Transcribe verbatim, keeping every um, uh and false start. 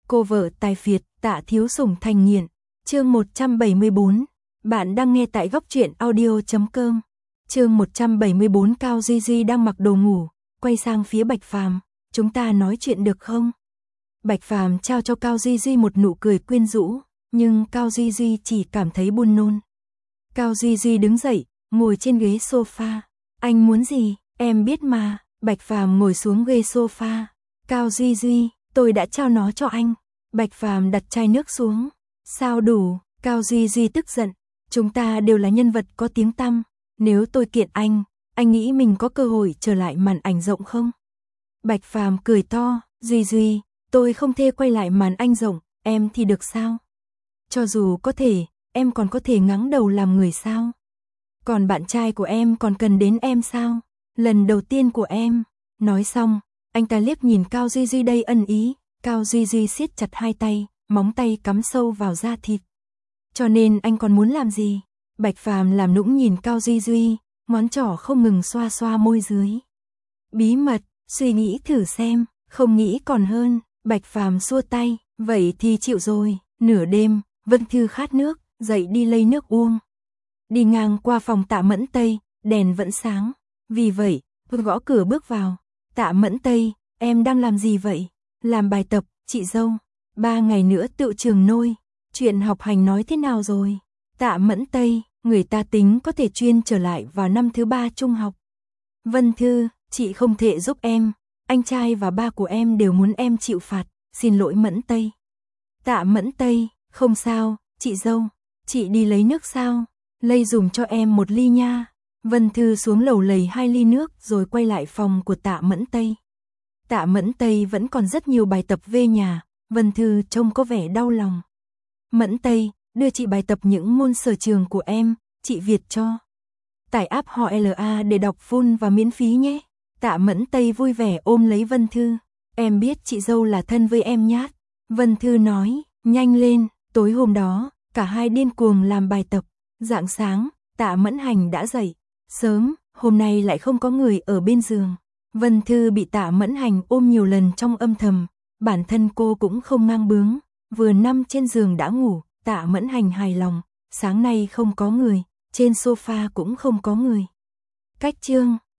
Cô vợ tài phiệt, Tạ Thiếu Sủng thành nghiện. Chương một trăm bảy mươi bốn. Bạn đang nghe tại góc truyện audio chấm com. Chương một trăm bảy mươi bốn. Cao Duy Duy đang mặc đồ ngủ, quay sang phía Bạch Phàm, "Chúng ta nói chuyện được không?" Bạch Phàm trao cho Cao Duy Duy một nụ cười quyến rũ, nhưng Cao Duy Duy chỉ cảm thấy buồn nôn. Cao Duy Duy đứng dậy, ngồi trên ghế sofa. "Anh muốn gì, em biết mà." Bạch Phàm ngồi xuống ghế sofa. "Cao Duy Duy, tôi đã trao nó cho anh." Bạch Phàm đặt chai nước xuống. "Sao đủ?" Cao Duy Duy tức giận. "Chúng ta đều là nhân vật có tiếng tăm. Nếu tôi kiện anh, anh nghĩ mình có cơ hội trở lại màn ảnh rộng không?" Bạch Phàm cười to. "Duy Duy, tôi không thể quay lại màn ảnh rộng, em thì được sao? Cho dù có thể, em còn có thể ngáng đầu làm người sao? Còn bạn trai của em còn cần đến em sao? Lần đầu tiên của em." Nói xong, anh ta liếc nhìn Cao Duy Duy đầy ẩn ý. Cao Duy Duy siết chặt hai tay, móng tay cắm sâu vào da thịt. "Cho nên anh còn muốn làm gì?" Bạch Phàm làm nũng nhìn Cao Duy Duy, ngón trỏ không ngừng xoa xoa môi dưới. "Bí mật, suy nghĩ thử xem, không nghĩ còn hơn." Bạch Phàm xua tay. "Vậy thì chịu rồi." Nửa đêm, Vân Thư khát nước, dậy đi lấy nước uống. Đi ngang qua phòng Tạ Mẫn Tây, đèn vẫn sáng. Vì vậy, Vương gõ cửa bước vào. "Tạ Mẫn Tây, em đang làm gì vậy?" "Làm bài tập, chị dâu. Ba ngày nữa tựu trường nôi. Chuyện học hành nói thế nào rồi?" "Tạ Mẫn Tây, người ta tính có thể chuyên trở lại vào năm thứ ba trung học." "Vân Thư, chị không thể giúp em. Anh trai và ba của em đều muốn em chịu phạt. Xin lỗi Mẫn Tây." "Tạ Mẫn Tây, không sao, chị dâu. Chị đi lấy nước sao? Lây dùm cho em một ly nha." Vân Thư xuống lầu lấy hai ly nước rồi quay lại phòng của Tạ Mẫn Tây. Tạ Mẫn Tây vẫn còn rất nhiều bài tập về nhà. Vân Thư trông có vẻ đau lòng. "Mẫn Tây, đưa chị bài tập những môn sở trường của em, chị Việt cho. Tải app họ lờ a để đọc full và miễn phí nhé." Tạ Mẫn Tây vui vẻ ôm lấy Vân Thư. "Em biết chị dâu là thân với em nhát." Vân Thư nói. "Nhanh lên." Tối hôm đó, cả hai điên cuồng làm bài tập. Rạng sáng, Tạ Mẫn Hành đã dậy sớm, hôm nay lại không có người ở bên giường. Vân Thư bị Tạ Mẫn Hành ôm nhiều lần trong âm thầm, bản thân cô cũng không ngang bướng, vừa nằm trên giường đã ngủ. Tạ Mẫn Hành hài lòng, sáng nay không có người, trên sofa cũng không có người. Cách chương